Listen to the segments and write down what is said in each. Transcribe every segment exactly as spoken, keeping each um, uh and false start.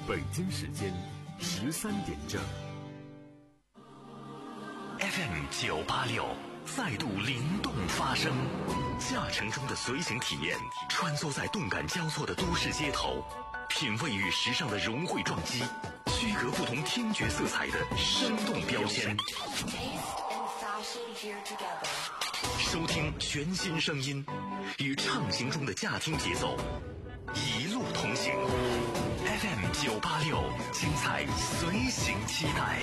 北京时间十三点整。 F M 九八六再度灵动发声，驾乘中的随行体验，穿梭在动感交错的都市街头，品味与时尚的融汇撞击，区隔不同听觉色彩的生动标签。收听全新声音，与畅行中的驾听节奏，一路同行。F M 九八六，精彩随行期待。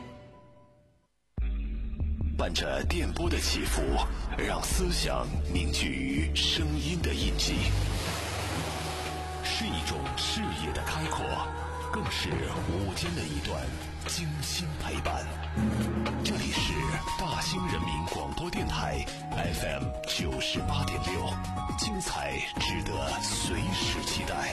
伴着电波的起伏，让思想凝聚于声音的印记，是一种视野的开阔，更是午间的一段精心陪伴。这里是大兴人民广播电台 F M 九十八点六，精彩值得随时期待。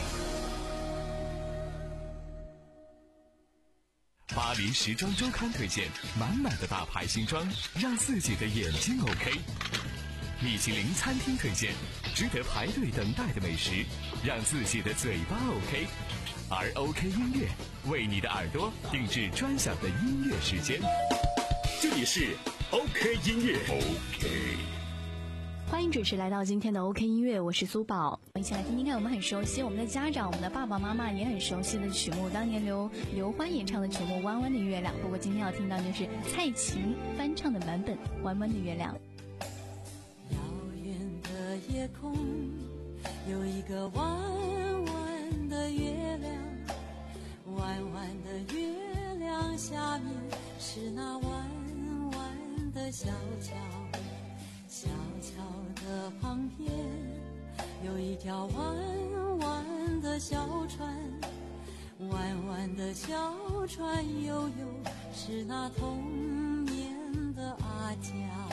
巴黎时装周刊推荐满满的大牌新装，让自己的眼睛 OK。米其林餐厅推荐值得排队等待的美食，让自己的嘴巴 OK。而 OK 音乐为你的耳朵定制专享的音乐时间。这里是 OK 音乐 OK。 欢迎准时来到今天的 OK 音乐，我是苏宝。一起来听听看我们很熟悉，我们的家长我们的爸爸妈妈也很熟悉的曲目，当年刘刘欢演唱的曲目《弯弯的月亮》。不过今天要听到就是蔡琴翻唱的版本《弯弯的月亮》。 遥远的夜空有一个弯弯的月亮，弯弯的月亮下面是那弯弯的小桥，小桥的旁边有一条弯弯的小船，弯弯的小船悠悠是那童年的阿娇。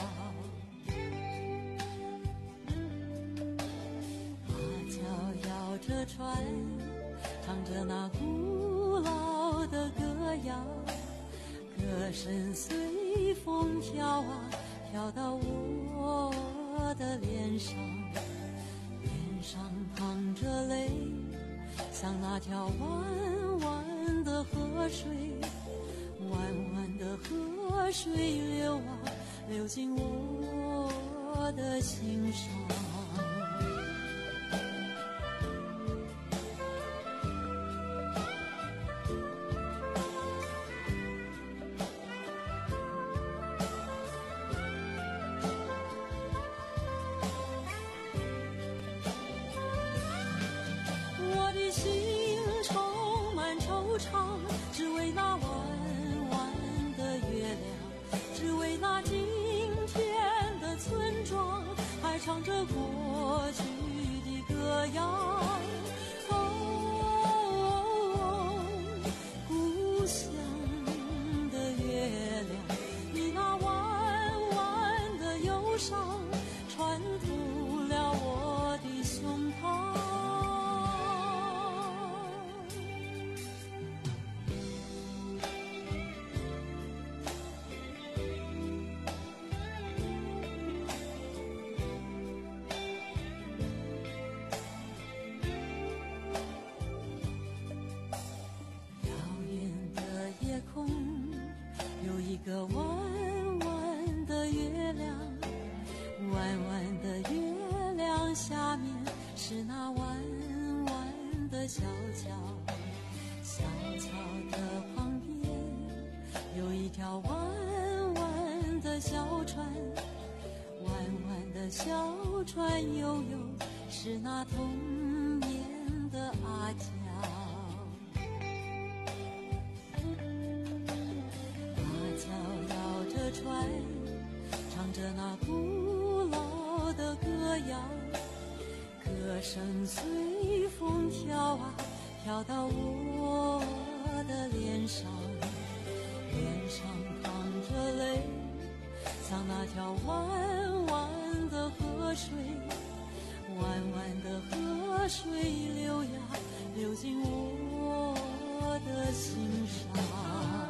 阿娇摇着船，唱着那古老的歌谣，歌声随风飘啊飘到我的脸上，脸上淌着泪，像那条弯弯的河水，弯弯的河水流啊流进我的心上。只为那弯弯的月亮，只为那今天的村庄，还唱着过去的歌谣。哦，故乡的月亮，你那弯弯的忧伤，穿透了我的胸膛。一个弯弯的月亮，弯弯的月亮下面是那弯弯的小桥，小桥的旁边有一条弯弯的小船，弯弯的小船悠悠是那童年的阿娇。船唱着那古老的歌谣，歌声随风飘啊飘到我的脸上，脸上淌着泪，像那条弯弯的河水，弯弯的河水流呀流进我的心上。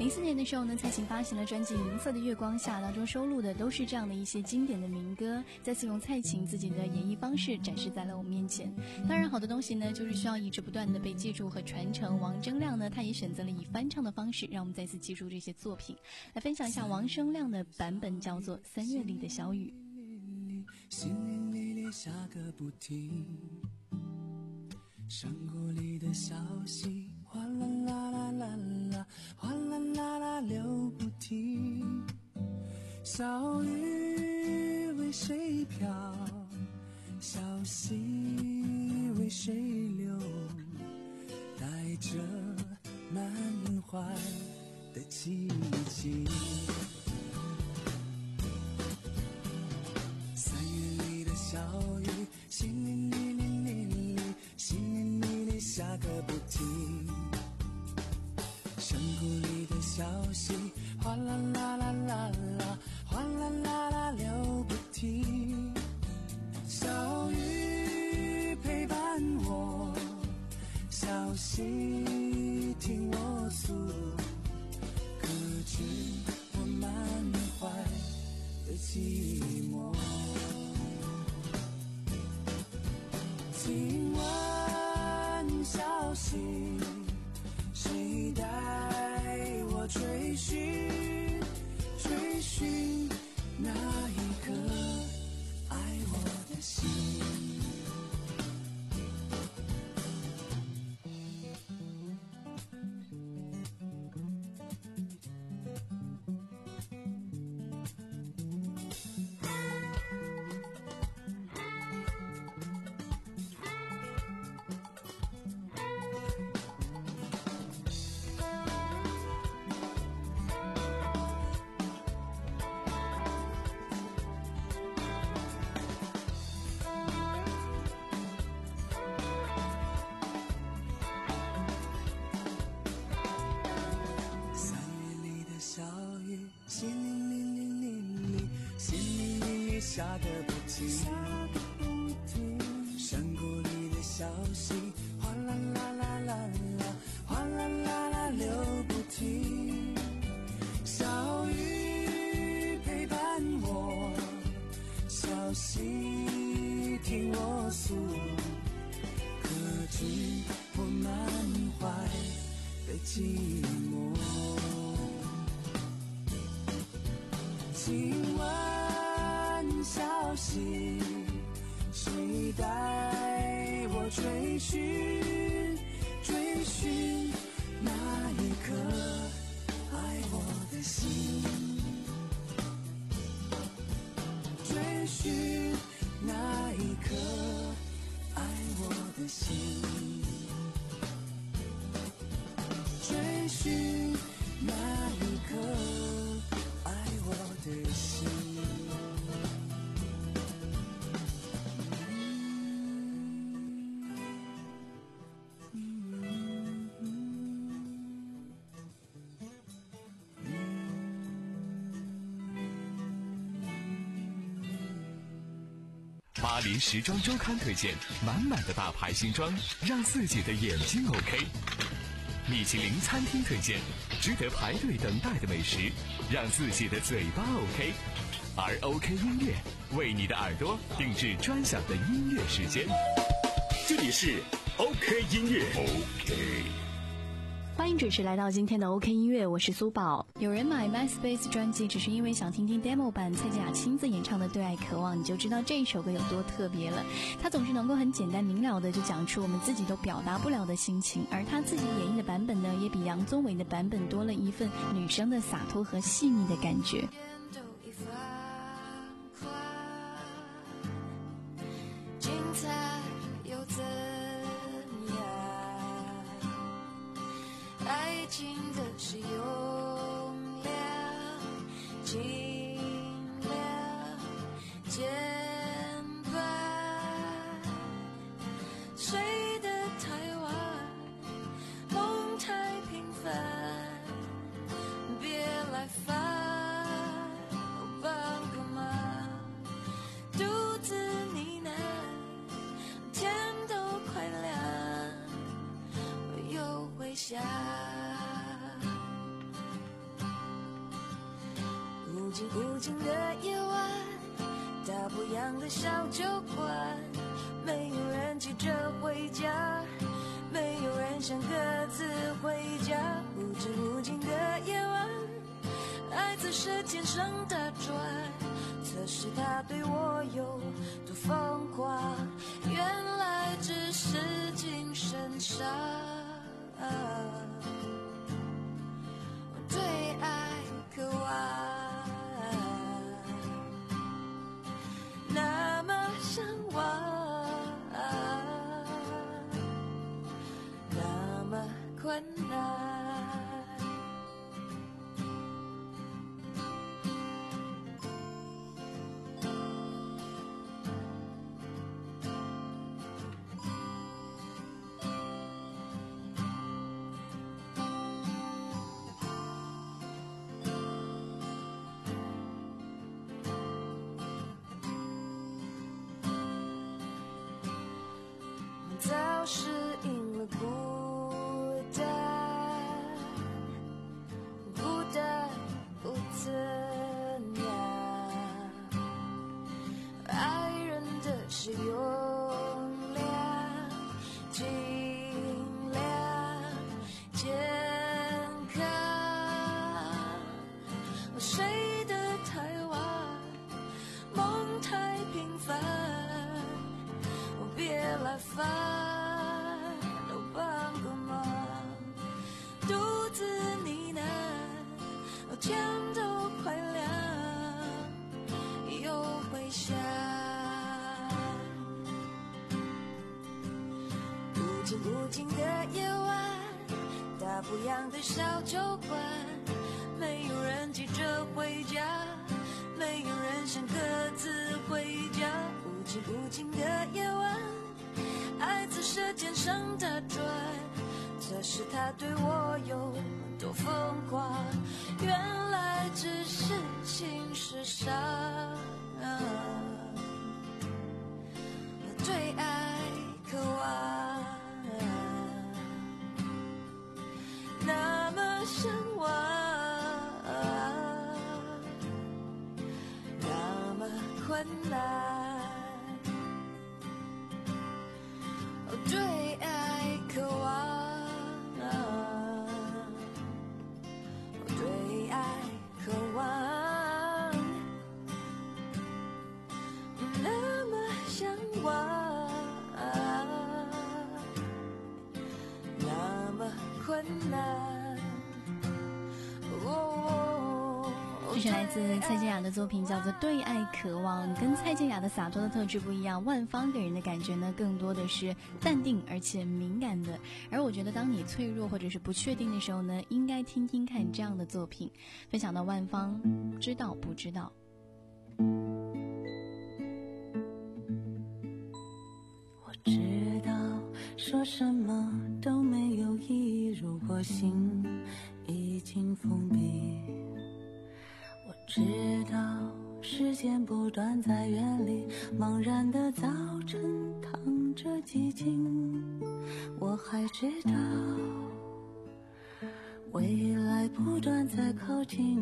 零四年的时候呢，蔡琴发行了专辑《银色的月光下》，当中收录的都是这样的一些经典的民歌，再次用蔡琴自己的演绎方式展示在了我们面前。当然好的东西呢，就是需要一直不断的被记住和传承。王铮亮呢，他也选择了以翻唱的方式让我们再次记住这些作品。来分享一下王铮亮的版本，叫做《三月里的小雨》。 淅沥沥沥下个不停，山谷里的小溪哗啦啦啦啦啦，哗啦啦啦流不停。小雨为谁飘，小溪为谁流，带着满怀的激情。三月里的小雨，淅沥沥沥沥沥，淅沥沥沥下个不停。山谷里的小溪，哗啦啦啦啦啦，哗啦啦啦流不停。小雨陪伴我，小溪听我诉，可知我满怀的寂寞。请问小溪，谁带我追寻追寻那一颗爱我的心？下个不停，山谷里的小溪，哗啦啦啦啦啦，哗啦啦啦流不停。小雨陪伴我，小溪听我诉，可知我满怀的寂寞。请问小溪，谁带我追寻追寻那一颗爱我的心？追寻那一颗爱我的心，追寻那一颗爱我的心。 巴黎时装周刊推荐满满的大牌新装，让自己的眼睛 OK。米其林餐厅推荐值得排队等待的美食，让自己的嘴巴 OK。而 OK 音乐为你的耳朵定制专享的音乐时间。 这里是 OK 音乐 OK。 欢迎准时来到今天的 OK 音乐，我是苏宝。有人买 MySpace 专辑只是因为想听听 demo 版蔡健雅亲自演唱的《对爱渴望》，你就知道这一首歌有多特别了。他总是能够很简单明了的就讲出我们自己都表达不了的心情，而他自己演绎的版本呢，也比杨宗纬的版本多了一份女生的洒脱和细腻的感觉。 精彩又怎样？爱情的是用量、尽量、简白。谁的台湾梦太平凡，别来烦，帮个忙，独自呢喃，天都快亮，我又回想。 静无尽的夜晚，大不样的小酒馆，没有人急着回家，没有人想各自回家。无止无尽的夜晚，爱在舌尖上打转，测试他对我有多疯狂，原来只是精神上对爱渴望，那么向往，那么困难。早适应了孤单，孤单不怎样，爱人的是用量，尽量健康。谁的台湾梦太平凡，别来烦，都帮个忙，独自呢喃，天都快亮，又回想，无尽无尽的夜晚，大不样的小酒馆，没有人急着回家，没有人想各自回家。无尽无尽的夜晚，爱在舌尖上打转，测试他对我有多疯狂，原来只是情史上对爱渴望，那么向往，那么困难。对爱渴望，对爱渴望，那么向往，那么困难。哦， 这是来自蔡健雅的作品，叫做《对爱渴望》。跟蔡健雅的洒脱的特质不一样，万芳给人的感觉呢，更多的是淡定而且敏感的。而我觉得，当你脆弱或者是不确定的时候呢，应该听听看这样的作品。分享到万芳，知道不知道？ 我知道，说什么都没有意义，如果心已经封闭。我知道时间不断在远离，茫然的早晨淌着寂静。我还知道未来不断在靠近，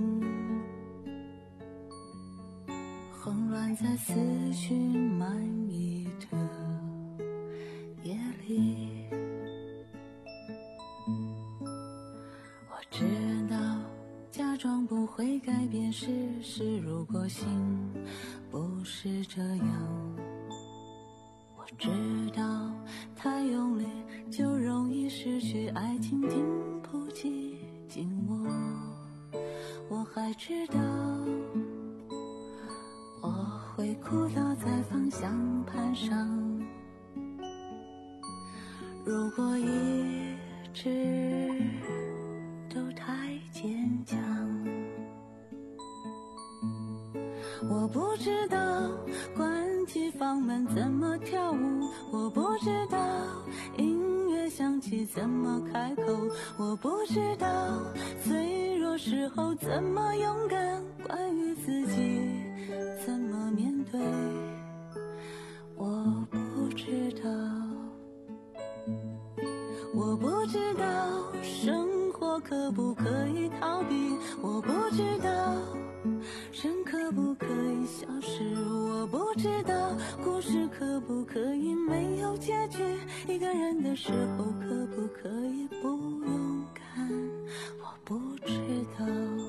混乱在思绪满溢的夜里。我知道假装不会改变事实，如果心不是这样。我知道太用力就容易失去，爱情经不起紧握。我还知道我会哭倒在方向盘上，如果一直都太坚强。我不知道关起房门怎么跳舞，我不知道音乐响起怎么开口，我不知道脆弱时候怎么勇敢，关于自己怎么面对，我不知道。我不知道生活可不可以逃避，我不知道生不可以消失？我不知道故事可不可以没有结局？一个人的时候可不可以不勇敢？我不知道，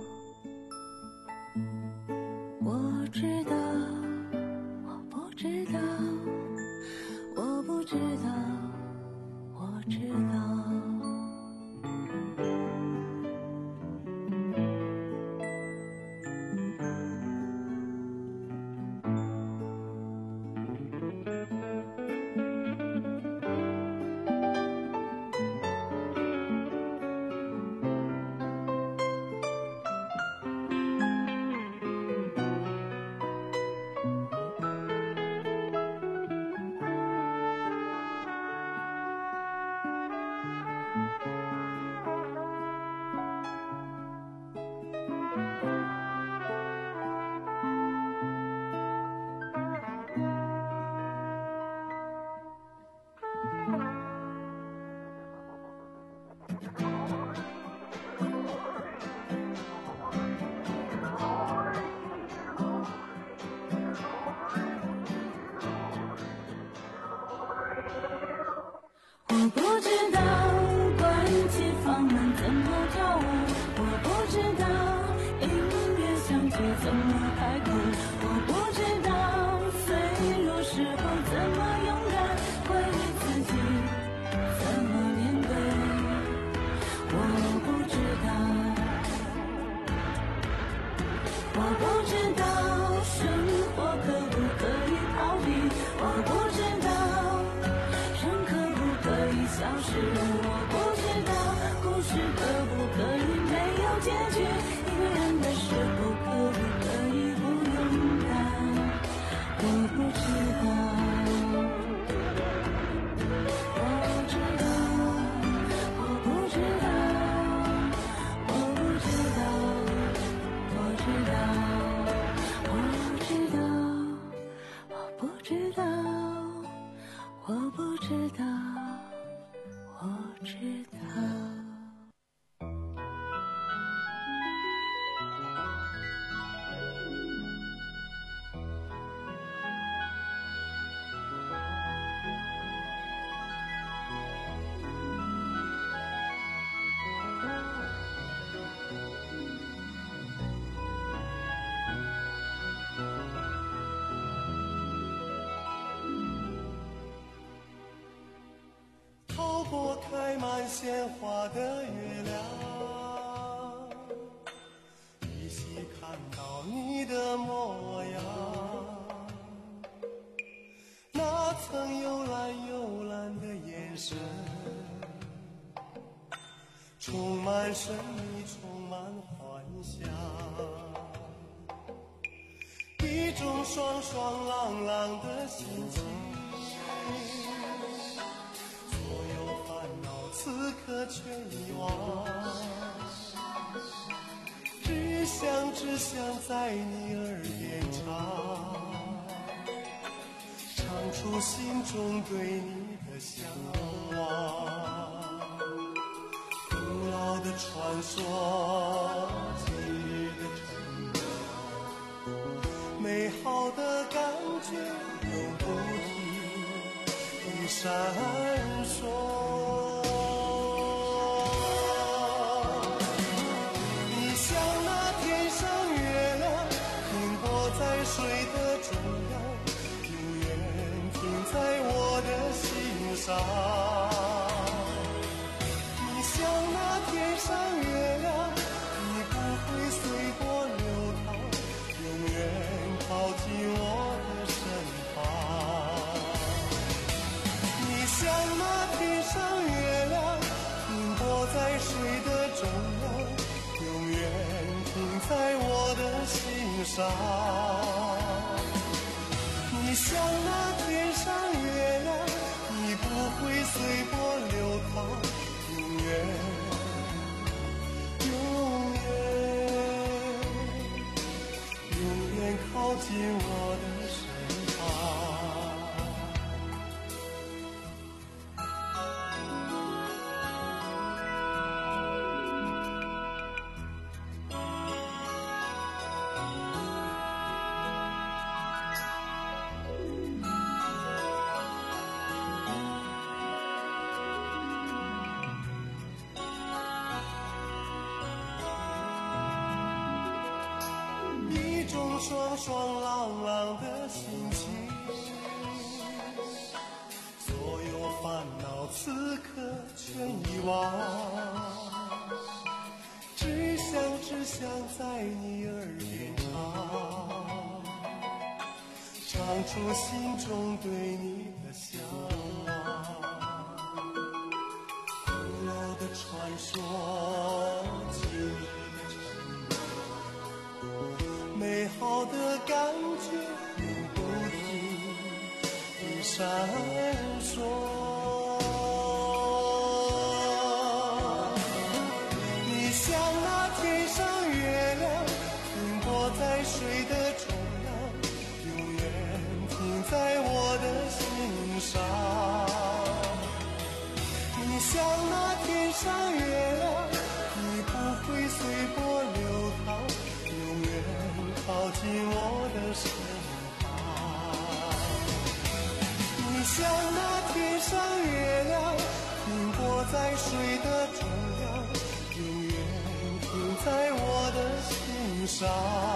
我知道，我不知道，我不知道，我知道。我不知道关起房门怎么跳舞，我不知道音乐响起怎么开口，我不知道脆弱时候怎么勇敢，回忆自己怎么面对，我不知道，我不知道生活可不可以逃避，我不知道消失，我不知道故事可不可以没有结局，一个人的时候可不可以不勇敢，我不知道，我知道，我不知道，我不知道，我知道，我知道，我不知道，我不知道，我知道。 透过开满鲜花的月亮，依稀看到你的模样，那层幽蓝幽蓝的眼神，充满神秘，充满幻想，一种爽爽朗朗的心情，此刻却遗忘，只想只想在你耳边唱，唱出心中对你的向往。古老的传说，今日的承诺，美好的感觉永不停闪烁。水的中央，永远停在我的心上。你像那天上月亮，你不会随波流淌，永远靠近我的身旁。你像那天上月亮，停泊在水的中央，永远停在我的心上。你像那天上月亮，你不会随波流淌，永远永远永远靠近我的身旁。 爽爽朗朗的心情，所有烦恼此刻全遗忘，只想只想在你耳边唱，唱出心中对你的向往。古老的传说，记忆的承诺，美好的感觉永不停地闪烁。你像那天上月亮，停泊在水的中央，永远停在我的心上。你像那天上月亮，你不会随波流淌，永远靠近我的身旁。你像那天上月亮，停泊在水的中央，永远停在我的心上。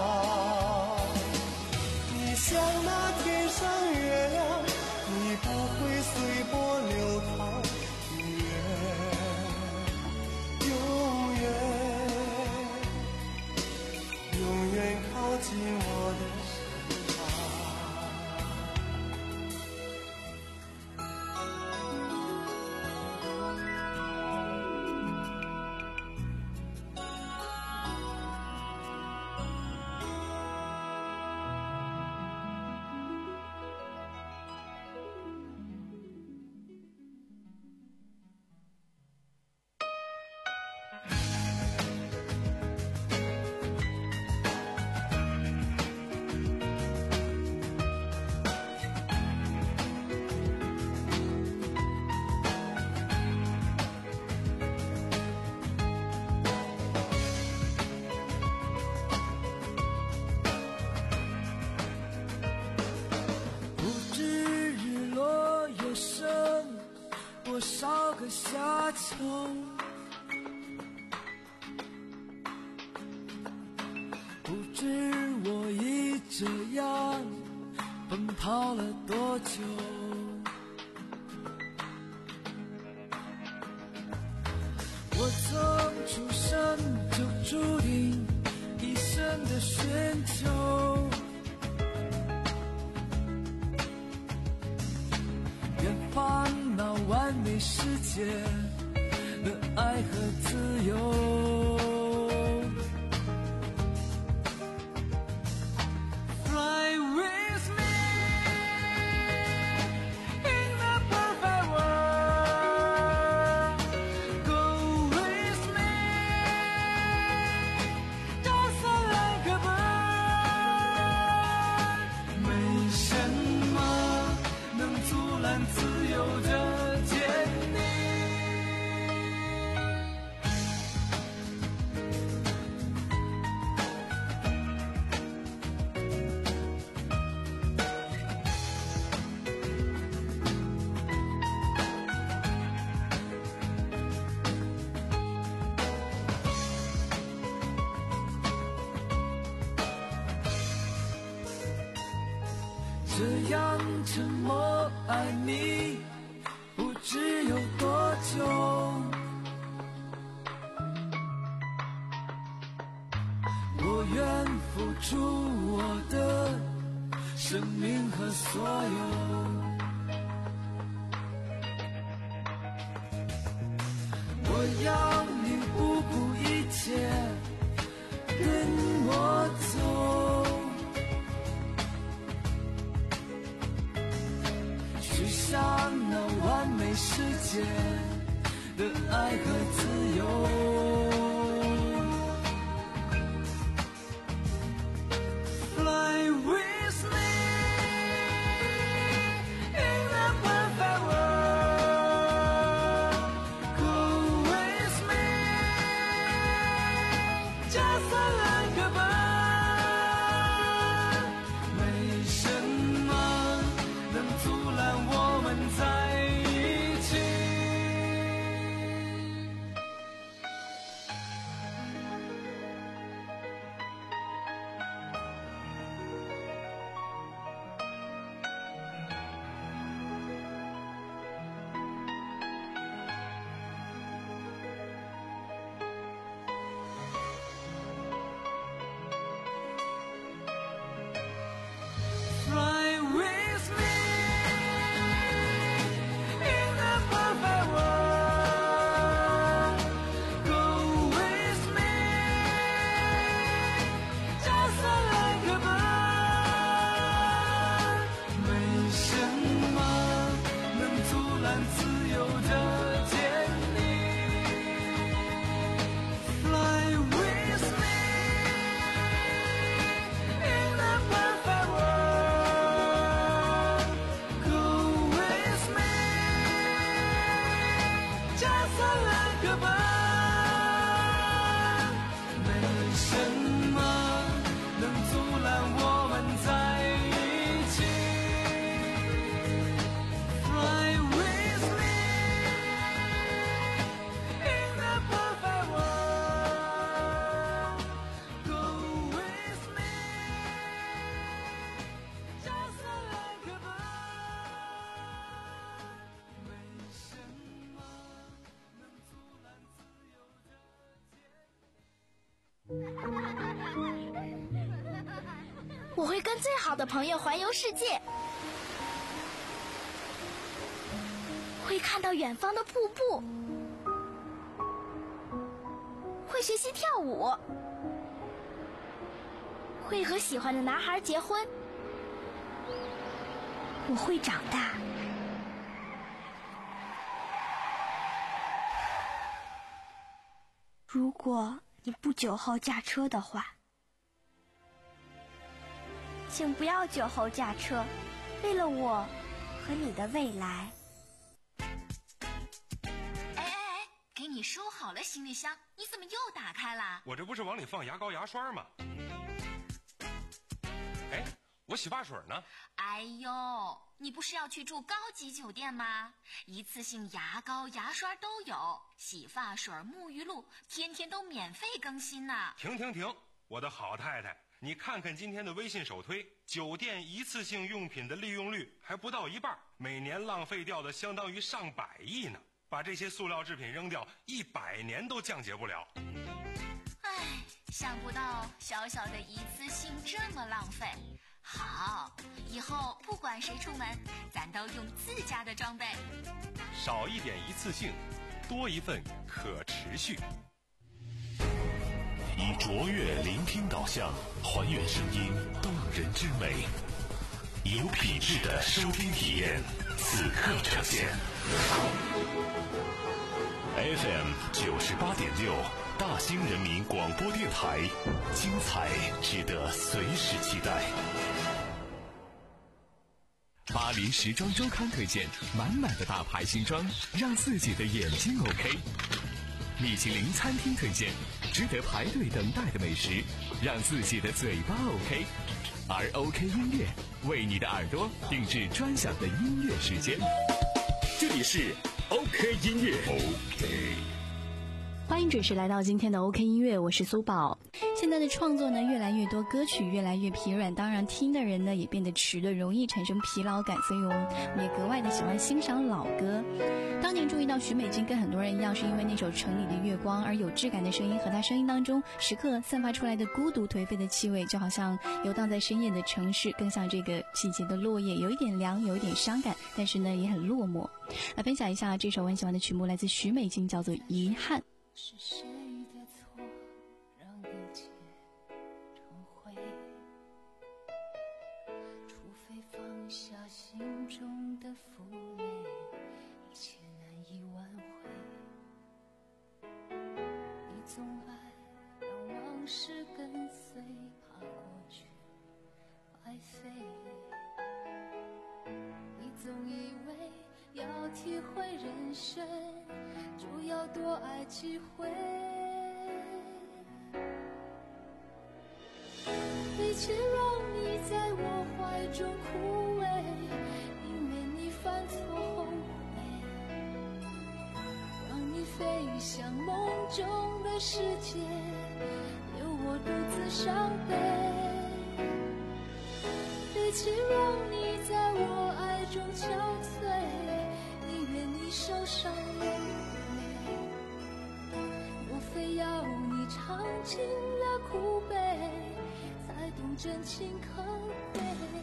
你像那天上月亮，你不会随波流淌，永远永远靠近我的身旁。 多少个夏秋，不知我已这样奔跑了多久。我从出生就注定一生的寻求，愿换到完美世界的爱和自由。Fly with me in the perfect world. Go with me just like a bird. 没什么能阻拦自由的坚定。这样沉默爱你不知有多久，我愿付出我的生命和所有。我要你不顾一切跟我走，去向那完美世界的爱和自由。Fly with me in the perfect world. Go with me just like a bird. 没什么能阻拦我们在一起。 跟最好的朋友环游世界，会看到远方的瀑布，会学习跳舞，会和喜欢的男孩结婚。我会长大。如果你不久后驾车的话，请不要酒后驾车，为了我和你的未来。 哎哎哎，给你收好了行李箱，你怎么又打开了？ 我这不是往里放牙膏牙刷吗？哎，我洗发水呢？ 哎呦，你不是要去住高级酒店吗？一次性牙膏牙刷都有，洗发水沐浴露天天都免费更新呢。 停停停，我的好太太，你看看今天的微信首推，酒店一次性用品的利用率还不到一半，每年浪费掉的相当于上百亿呢。把这些塑料制品扔掉，一百年都降解不了。 唉，想不到小小的一次性这么浪费。好，以后不管谁出门，咱都用自家的装备。 少一点一次性，多一份可持续。 以卓越聆听导向，还原声音动人之美，有品质的收听体验，此刻呈现。F M 九十八点六，大兴人民广播电台，精彩值得随时期待。 巴黎时装周刊推荐满满的大牌新装，让自己的眼睛 OK。米其林餐厅推荐值得排队等待的美食，让自己的嘴巴 OK。而 OK 音乐为你的耳朵定制专享的音乐时间。这里是 OK 音乐 OK。 欢迎准时来到今天的 OK 音乐，我是苏宝。现在的创作呢越来越多，歌曲越来越疲软，当然听的人呢也变得迟钝，容易产生疲劳感，所以我们也格外的喜欢欣赏老歌。当年注意到许美静跟很多人一样，是因为那首《城里的月光》，而有质感的声音和她声音当中时刻散发出来的孤独颓废的气味，就好像游荡在深夜的城市，更像这个季节的落叶，有一点凉，有一点伤感，但是呢也很落寞。来分享一下这首我很喜欢的曲目，来自许美静，叫做《遗憾》。 是谁的错，让一切成灰？除非放下心中的负累，一切难以挽回。你总爱让往事跟随，怕过去白费。你总以为要体会人生，就要多爱几回。与其让你在我怀中枯萎，宁愿你犯错后悔，让你飞向梦中的世界，留我独自伤悲。与其让你在我爱中憔悴，宁愿你受伤流泪。莫非要你尝尽了苦悲，才懂真情可贵？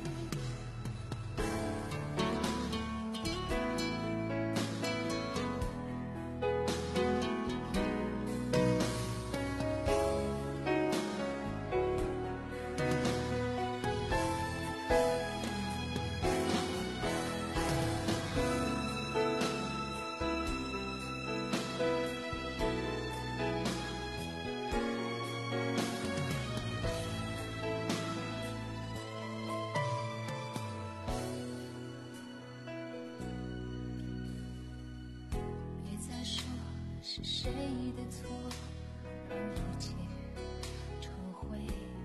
是谁的错，让一切成灰？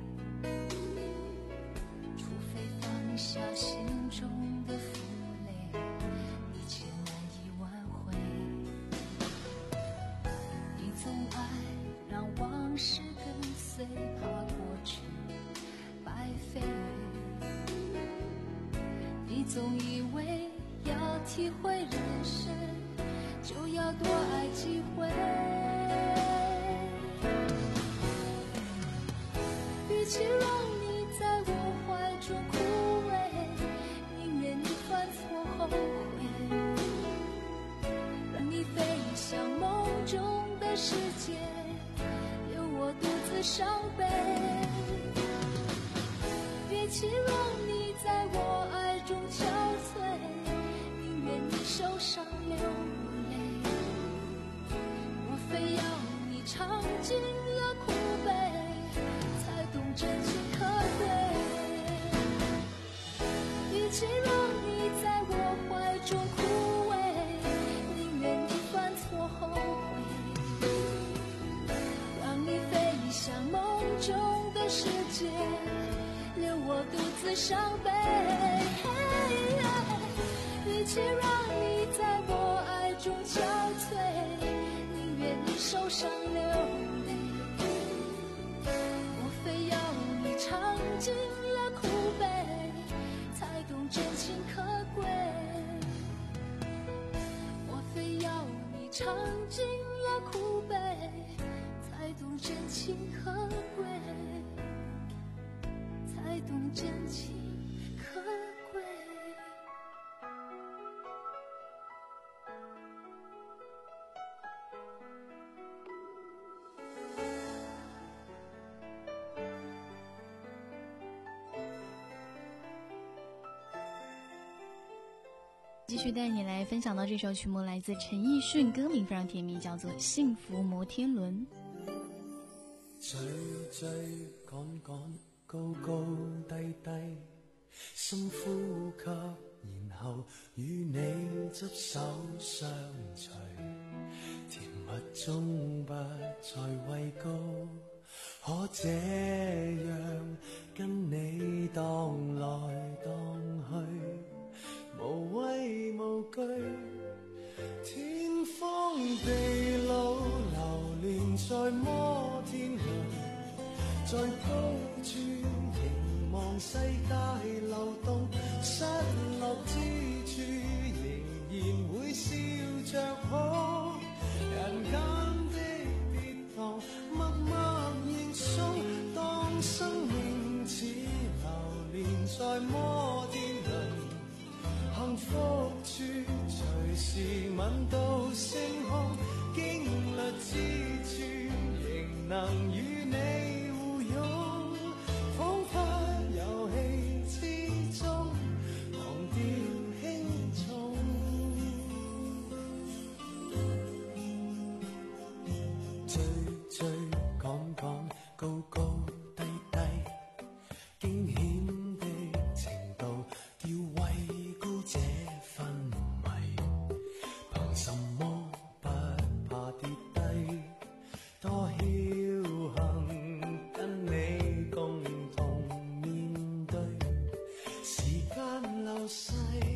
除非放下心中的负累，一切难以挽回。你总爱让往事跟随，怕过去白费。你总以为要体会人生，就要多爱几回。与其让你在我怀中中枯萎，宁愿你犯错后悔，让你飞向梦中的世界，留我独自伤悲。与其让你在我爱中憔悴，宁愿你受伤流泪，我非要你尝尽了苦悲，才懂真情可贵。与其让你在我怀中枯萎，宁愿你犯错后悔，让你飞向梦中的世界，留我独自伤悲。与其让你在我爱中憔悴，宁愿你受伤流泪，我非要你尝尽了苦悲，才懂真情可贵。我非要你尝尽了苦悲，才懂真情可贵，才懂真情可贵。 继续带你来分享到这首曲目，来自陈奕迅，歌名非常甜蜜，叫做《幸福摩天轮》。 追追趕趕，高高低低，深呼吸，然後與你執手相隨，甜蜜中不再畏高，可這樣跟你蕩來蕩去，無畏無懼，天荒地老流連在摩天輪，在高處凝望世界流動，失落之處仍然會笑着好，人間的跌宕默默認送，當生命似流連在摩天輪，幸福處隨時吻到星空，經歷之處仍能與你互擁，彷彿遊戲之中忘掉輕重，追追趕趕，高高低低，驚險的程度要位高這氛圍，憑什麼不怕跌低，多僥倖跟你共同面對，時間流逝，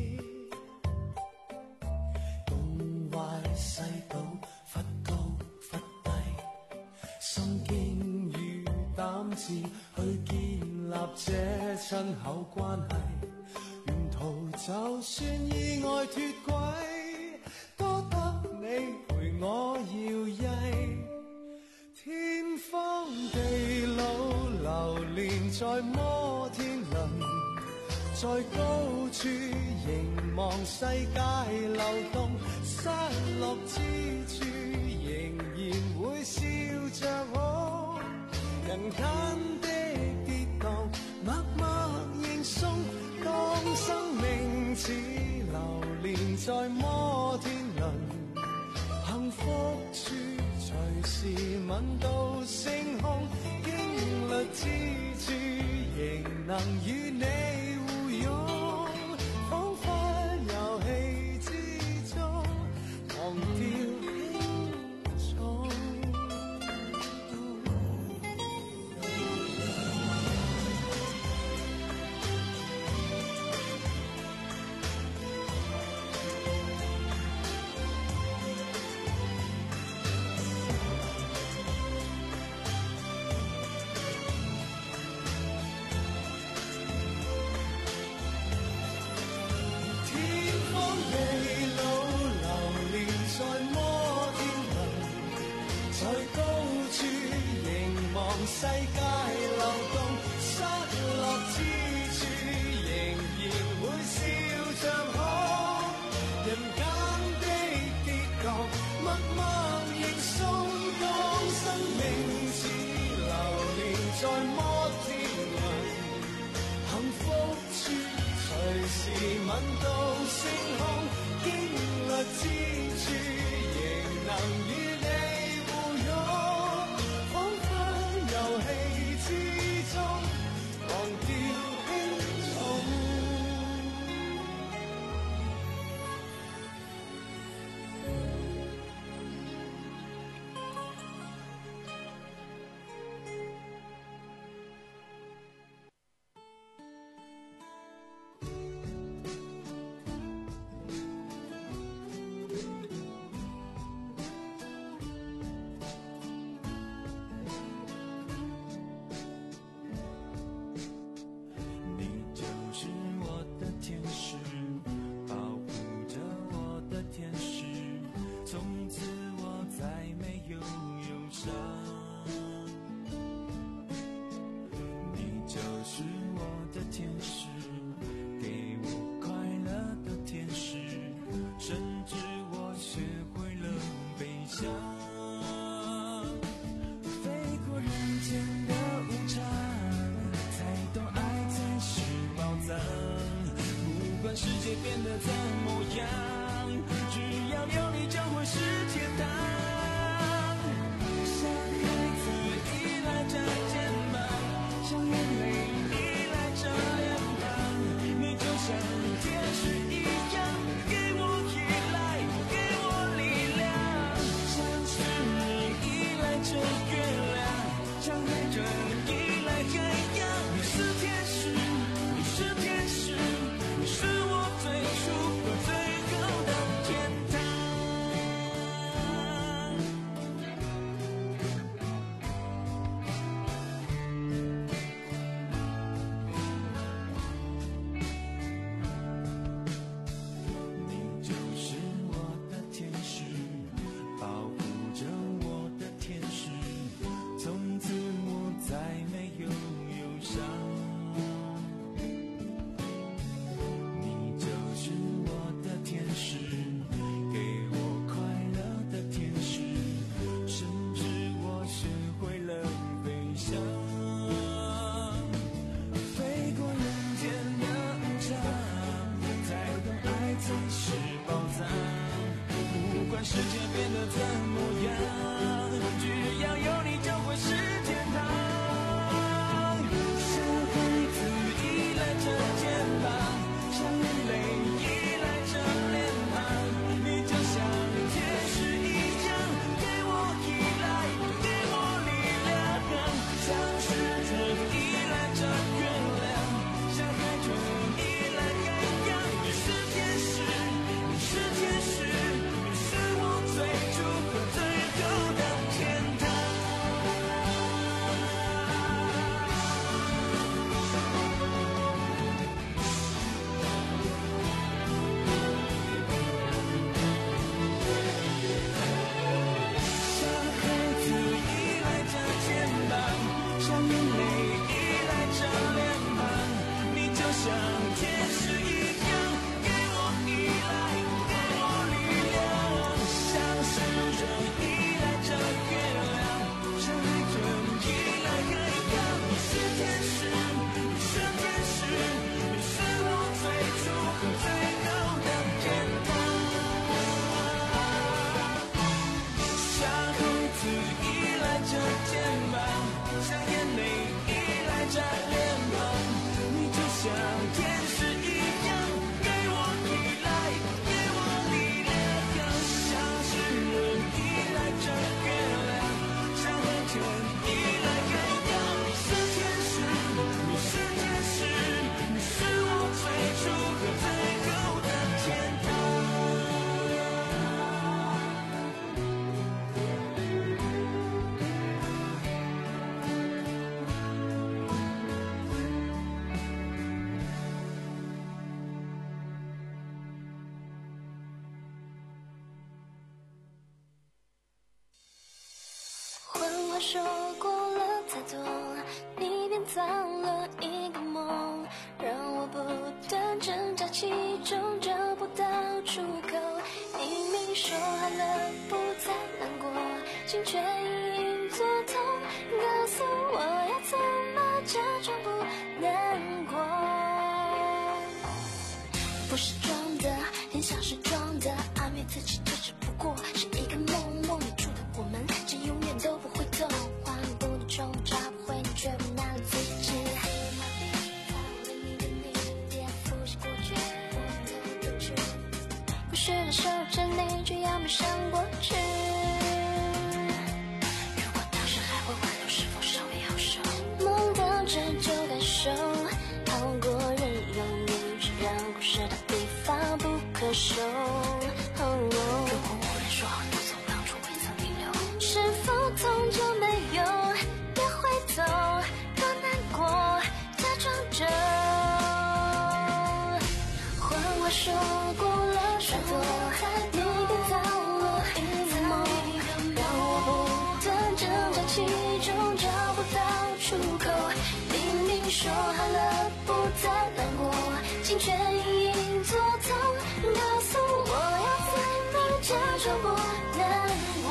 東歪西倒，忽高忽低，心經與膽戰去建立這親厚關係，沿途就算意外脫軌，多得你陪我搖曳，天荒地老流連在摩天輪，在高處凝望世界流動，失落之處仍然會笑着好，人間的跌宕默默認送，當生命似流連在摩天輪，幸福處隨時吻到星空，經歷之處仍能與你互擁，彷彿遊戲之中忘掉輕重。 是吻到星空，經歷之處，仍能與你互擁，彷彿遊戲之中忘掉輕重。 世界变得怎么样，只要有你就会是天堂。像孩子依赖着肩膀，像眼泪依赖着脸庞，你就像天使一样，给我依赖，给我力量。像是你依赖着月亮，像海豚依赖海洋。你是天使，你是天使，你是我最初和最后的天堂。你就是我的天使，保护着我的天使，从此我再没有忧伤。天使给我快乐的天使，甚至我学会了飞翔，飞过人间的无常，才懂爱才是宝藏。不管世界变得怎么样，只要有你就会是天堂。像孩子依赖着肩膀，像眼泪依赖着脸庞，你就像天使一样，给我依赖，给我力量。像时针依赖着月亮，像海豚依赖海洋。你是天使，你是天使，你是我最初和最后的天堂。像天使一样，给我依赖，给我力量。像时针依赖着月亮，像海豚依赖海洋。你是天使，你是天使，你是我最初和最后的天堂。像孩子依赖着肩膀，像眼泪依赖着脸庞。像天使一样，给我依赖，给我力量。像诗人依赖着月亮，像海豚依赖海洋。你是天使，你是天使，你是我最初和最后的天堂。 话说过了才懂，你编造了一个梦，让我不断挣扎其中，找不到出口。明明说好了不再难过，心却隐隐作痛，告诉我要怎么假装不难过。 不是装的，很像是装的，安慰自己这只不过是一个梦，梦里住的我们，这永远都不会懂。换不的钟找不回你，却为难了自己。不是的守着你，却要迷上过去。如果当时还会挽留，是否稍微好受？梦到这就感受，好过任由你这让故事的地方不可收。如果无人说你从当初未曾停留，是否痛就没有？别回头，多难过，假装着。谎话说过了，甩脱，你别造了一次梦，让我不断挣扎其中找不到出口。明明说好了不再难过，心却隐隐作痛，告诉我要怎么假装不难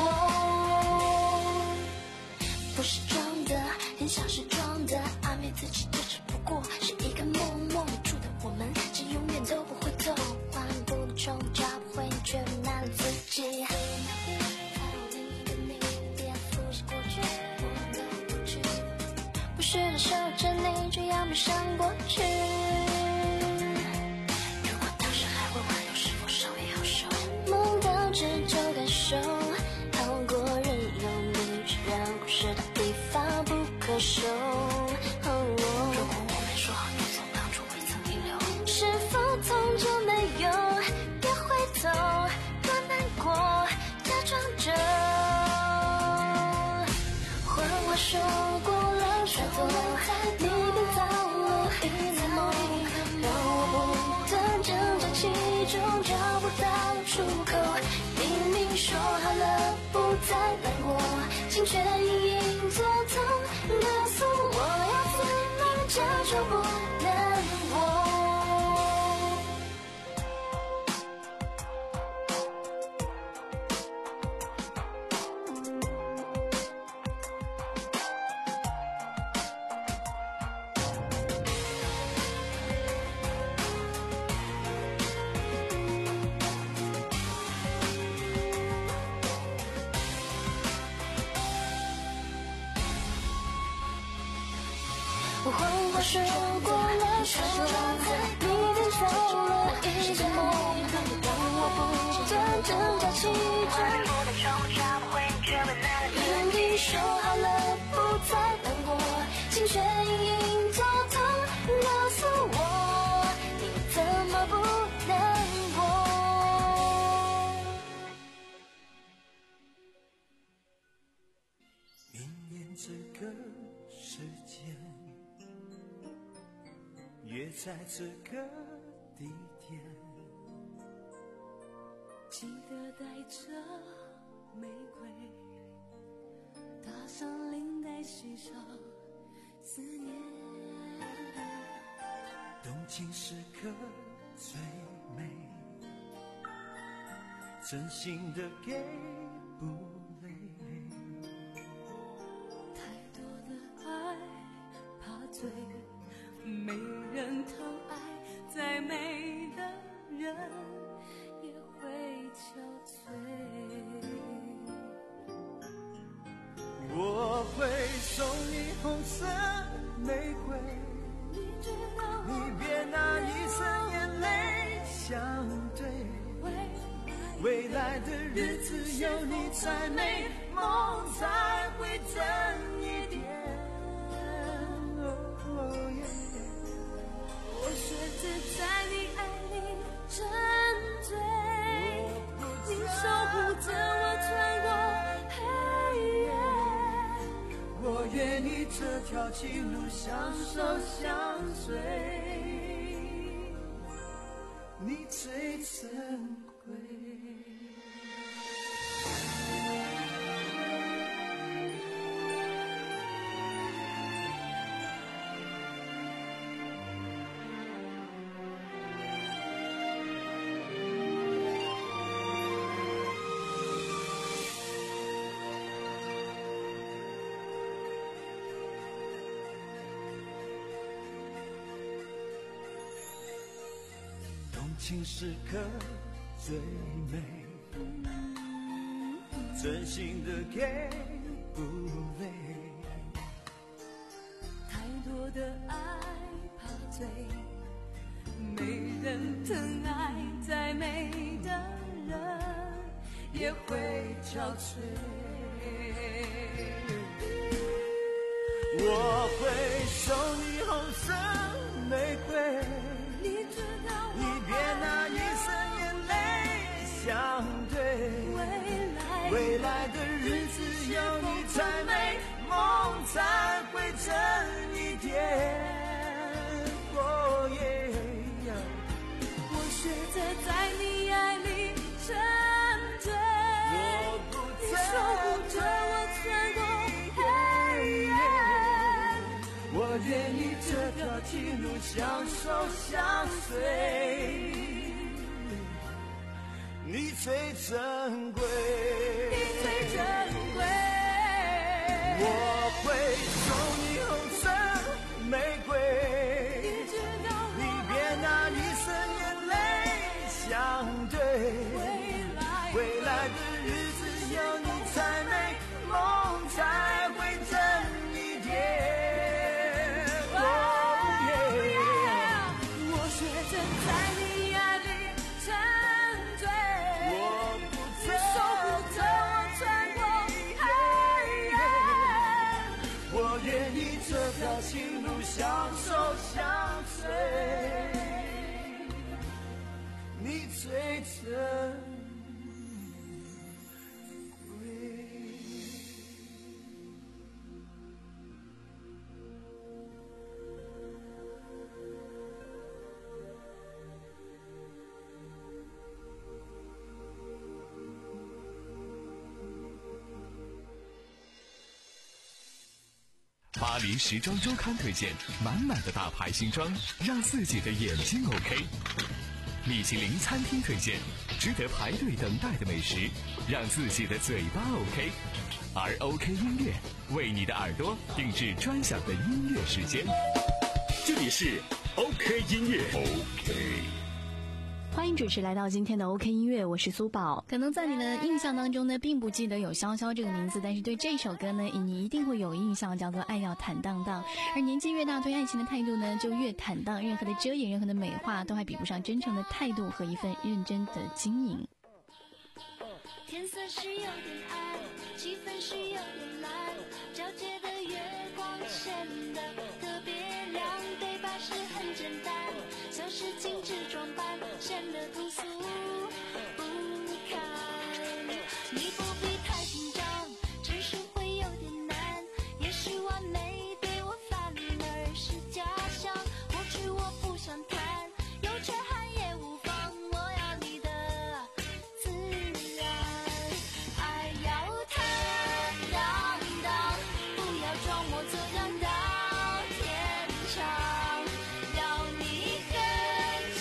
过。不是装的，很像是装的，安慰自己这只不过是一个梦，梦里住的我们，这永远都不会懂。换不的钟找不回你，却为难了自己。不是的守着你，却要迷上过去。如果当时还会挽留，是否稍微好受？梦到这就感受，好过任由你去让故事的地方不可收。如果我们说好你从当初未曾停留，是否痛就没有？别回头，多难过，假装着。谎话说过了，甩脱，你别造了一次梦，让我不断挣扎其中找不到出口。明明说好了不再难过，心却隐隐作痛，告诉我要怎么假装不难过。我谎话说过了，甩脱，你变走了一个梦，让我不断挣扎其中。明明说好了不再难过，心却隐隐作痛，告诉我你怎么不难过。 明年这个时间，约在这个地点， 记得带着玫瑰，搭上领带，系上思念。 动情时刻最美，真心的给不累。 太多的爱怕醉，没人疼爱，再美的人也会憔悴。 我会送你红色玫瑰，你别拿一生眼泪相对，未来的日子有你才美，梦才会真一点。 我学着在你爱里沉醉，你守护着我穿过黑夜。 我愿你这条情路相守相随，你最珍贵。 情时刻最美，真心的给不累， 太多的爱怕醉，没人疼爱再美的人也会憔悴。 我会送你红色玫瑰， 你知道我你别拿一生眼泪相对， 未来未来的日子有你才美，梦才会真一点。哦耶， 我学着在你爱里沉醉， 我不你守护着我穿过黑夜， 我愿意这条情路相守相随，你最珍贵， 你最珍贵。 我会送你红色玫瑰， 你知道我你别拿一生眼泪相对， 未来未来的日子有你才美，梦才会真一点。 我学着在你爱里沉醉， 我不你守护着我穿过黑夜， 我愿意这条情路相守相随，你最珍贵。 巴黎时装周刊推荐满满的大牌新装，让自己的眼睛 OK。米其林餐厅推荐值得排队等待的美食，让自己的嘴巴 OK。而 OK 音乐为你的耳朵定制专享的音乐时间。 这里是 OK 音乐 OK。 欢迎准时来到今天的 OK 音乐，我是苏宝。可能在你的印象当中呢，并不记得有潇潇这个名字，但是对这首歌呢，你一定会有印象，叫做《爱要坦荡荡》。而年纪越大，对爱情的态度呢，就越坦荡，任何的遮掩，任何的美化，都还比不上真诚的态度和一份认真的经营。 天色是有点暗，气氛是有点蓝，皎洁的月光显得特别亮，对吧？是很简单，像是精致装扮，显得朴素不堪。你不必太紧张，只是会有点难，也许完美对我反而是假象。过去我不想谈，有缺憾也无妨，我要你的自然。爱要坦荡荡，不要装模作样到天长，要你很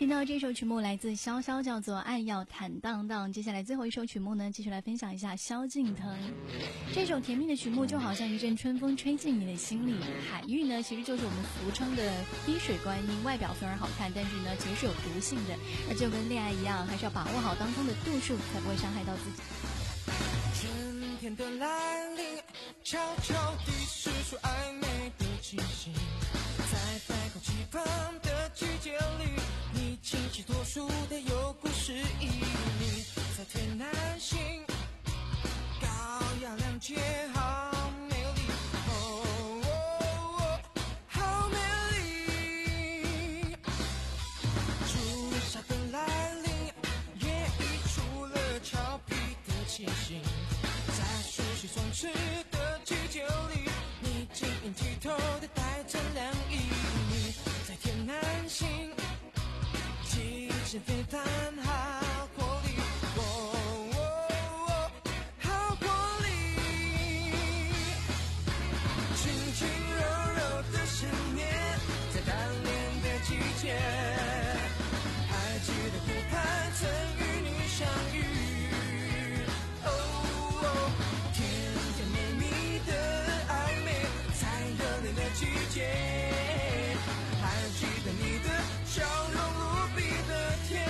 听到这首曲目来自潇潇，叫做《爱要坦荡荡》。接下来最后一首曲目呢，继续来分享一下萧敬腾。这首甜蜜的曲目就好像一阵春风吹进你的心里。海芋呢，其实就是我们俗称的滴水观音，外表虽然好看，但是呢，其实是有毒性的。而就跟恋爱一样，还是要把握好当中的度数，才不会伤害到自己。 春天的来临，悄悄地释出暧昧的气息，在百花齐放的季节里，你清奇脱俗的有故事意义，在天南星，高雅亮洁好美丽，哦哦哦，好美丽。初夏的来临，也溢出了俏皮的气息，在熟悉双翅的季节里，你晶莹剔透的带着凉意，在天南星，气势飞腾好活力，哦哦哦，好活力。轻轻柔柔的想念，在当年的季节，还记得湖畔曾与你相遇。季节，还记得你的笑容无比的甜。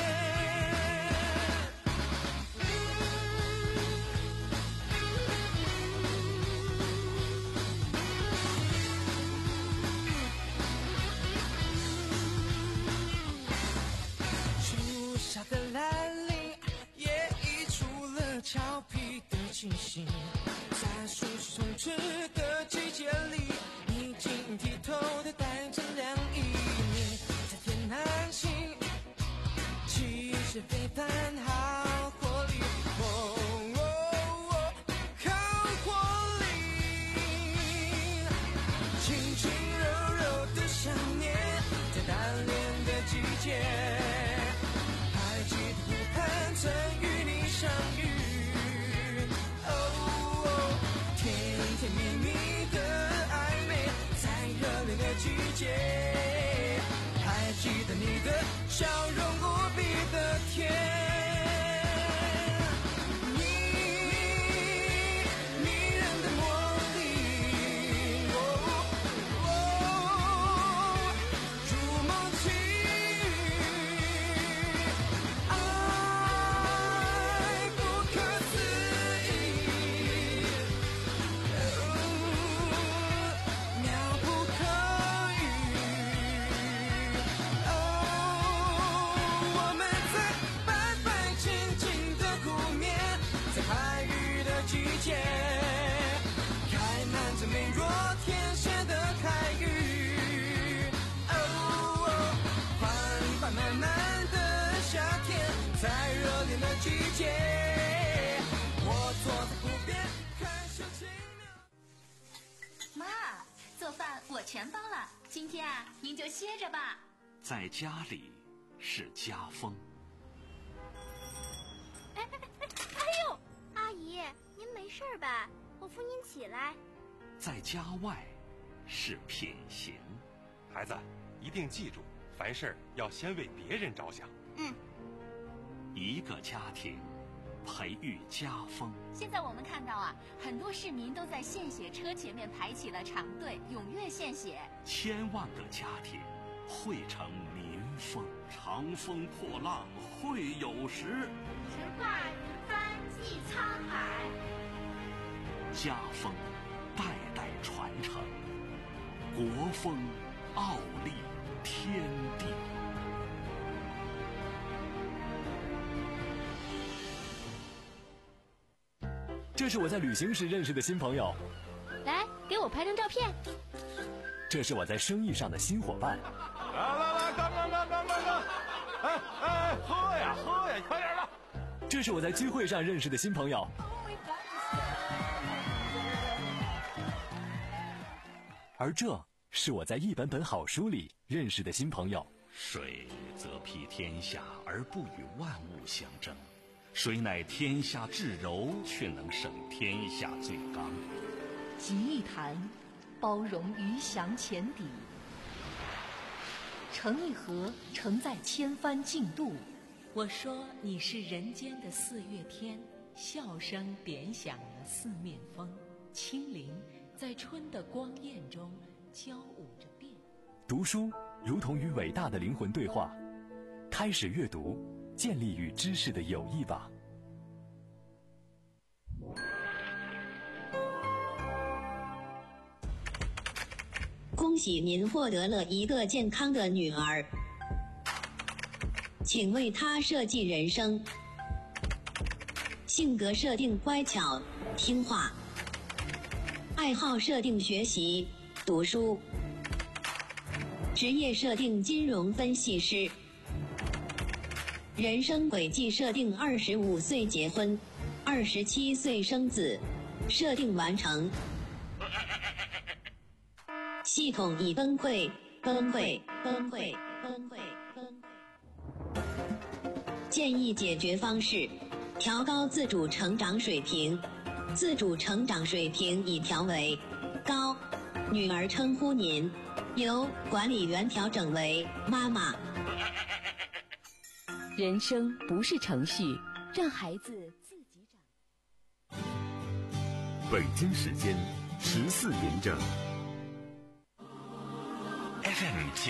初夏的来临，也溢出了俏皮的气息，在熟悉充斥的季节里，晶莹剔透的带着凉意，在天南星，气势飞腾好活力，哦哦哦，好活力。轻轻柔柔的想念，在当年的季节，还记得湖畔曾与你相遇，哦哦，甜甜蜜蜜的季节，还记得你的笑容无比的甜。你迷人的魔力，哦哦，如梦境，爱不可思议，哦，妙不可季节，开满着美若天仙的开语，哦哦，缓缓慢慢的夏天，在热恋的季节，我坐在湖边看雪轻描。 妈，做饭我全包了，今天啊，您就歇着吧。 在家里是家风。 哎哎哎哎呦！阿姨，您没事吧？我扶您起来。 在家外是品行。 孩子，一定记住，凡事要先为别人着想。 嗯。 一个家庭，培育家风。 现在我们看到啊，很多市民都在献血车前面排起了长队，踊跃献血。 千万个家庭汇成民风，长风破浪会有时。 直挂云帆济沧海。 家风代代传承，国风傲立天地。 这是我在旅行时认识的新朋友。 来，给我拍张照片。 这是我在生意上的新伙伴。 来来来，干干干干干干！哎哎，喝呀喝呀，快点的！ 这是我在聚会上认识的新朋友。而这是我在一本本好书里认识的新朋友。 水则披天下而不与万物相争，谁乃天下至柔，却能胜天下最刚。 集一谈，包容鱼翔浅底。 成一河，承载千帆竞渡。我说你是人间的四月天，笑声点响了四面风，清灵在春的光艳中交舞着变。 读书如同与伟大的灵魂对话，开始阅读，建立与知识的友谊吧。 恭喜您获得了一个健康的女儿，请为她设计人生。性格设定乖巧听话，爱好设定学习读书，职业设定金融分析师，人生轨迹设定二十五岁结婚，二十七岁生子，设定完成。系统已崩溃，崩溃，崩溃，崩溃，崩溃。建议解决方式：调高自主成长水平，自主成长水平已调为高。女儿称呼您，由管理员调整为妈妈。 人生不是程序，让孩子自己长。 北京时间十四点整。 F M